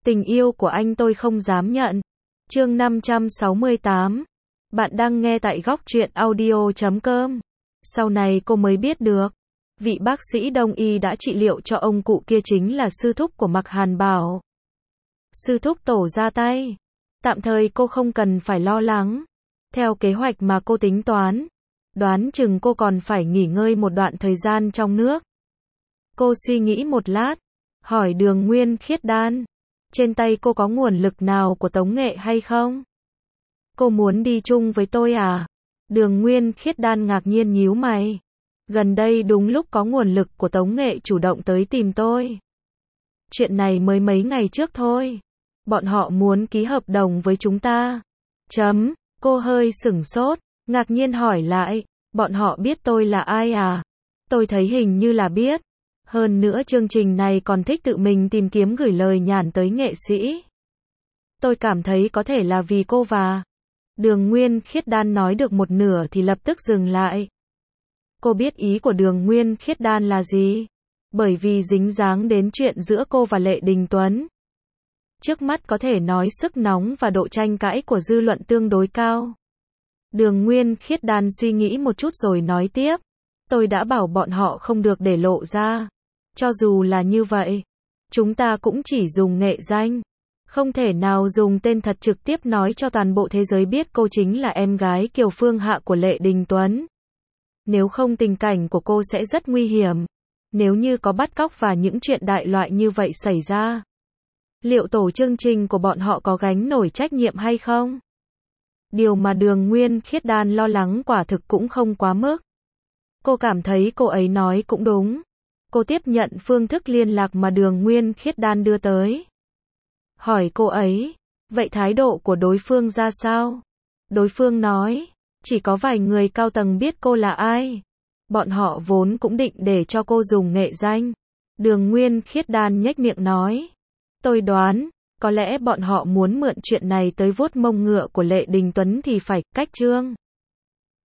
Tình yêu của anh tôi không dám nhận. Chương 568. Bạn đang nghe tại góc truyện audio.com. Sau này cô mới biết được, vị bác sĩ đông y đã trị liệu cho ông cụ kia chính là sư thúc của Mạc Hàn Bảo. Sư thúc Tổ ra tay. Tạm thời cô không cần phải lo lắng. Theo kế hoạch mà cô tính toán, đoán chừng cô còn phải nghỉ ngơi một đoạn thời gian trong nước. Cô suy nghĩ một lát, hỏi Đường Nguyên Khiết Đan, trên tay cô có nguồn lực nào của Tống Nghệ hay không? Cô muốn đi chung với tôi à? Đường Nguyên Khiết Đan ngạc nhiên nhíu mày. Gần đây đúng lúc có nguồn lực của Tống Nghệ chủ động tới tìm tôi. Chuyện này mới mấy ngày trước thôi. Bọn họ muốn ký hợp đồng với chúng ta. Cô hơi sửng sốt, ngạc nhiên hỏi lại, bọn họ biết tôi là ai à? Tôi thấy hình như là biết. Hơn nữa chương trình này còn thích tự mình tìm kiếm gửi lời nhắn tới nghệ sĩ. Tôi cảm thấy có thể là vì cô và... Đường Nguyên Khiết Đan nói được một nửa thì lập tức dừng lại. Cô biết ý của Đường Nguyên Khiết Đan là gì? Bởi vì dính dáng đến chuyện giữa cô và Lệ Đình Tuấn. Trước mắt có thể nói sức nóng và độ tranh cãi của dư luận tương đối cao. Đường Nguyên Khiết Đan suy nghĩ một chút rồi nói tiếp. Tôi đã bảo bọn họ không được để lộ ra. Cho dù là như vậy, chúng ta cũng chỉ dùng nghệ danh. Không thể nào dùng tên thật trực tiếp nói cho toàn bộ thế giới biết cô chính là em gái Kiều Phương Hạ của Lệ Đình Tuấn. Nếu không tình cảnh của cô sẽ rất nguy hiểm. Nếu như có bắt cóc và những chuyện đại loại như vậy xảy ra, liệu tổ chương trình của bọn họ có gánh nổi trách nhiệm hay không? Điều mà Đường Nguyên Khiết Đan lo lắng quả thực cũng không quá mức. Cô cảm thấy cô ấy nói cũng đúng. Cô tiếp nhận phương thức liên lạc mà Đường Nguyên Khiết Đan đưa tới. Hỏi cô ấy, vậy thái độ của đối phương ra sao? Đối phương nói, chỉ có vài người cao tầng biết cô là ai. Bọn họ vốn cũng định để cho cô dùng nghệ danh. Đường Nguyên Khiết Đan nhếch miệng nói, tôi đoán, có lẽ bọn họ muốn mượn chuyện này tới vuốt mông ngựa của Lệ Đình Tuấn thì phải, cách chương.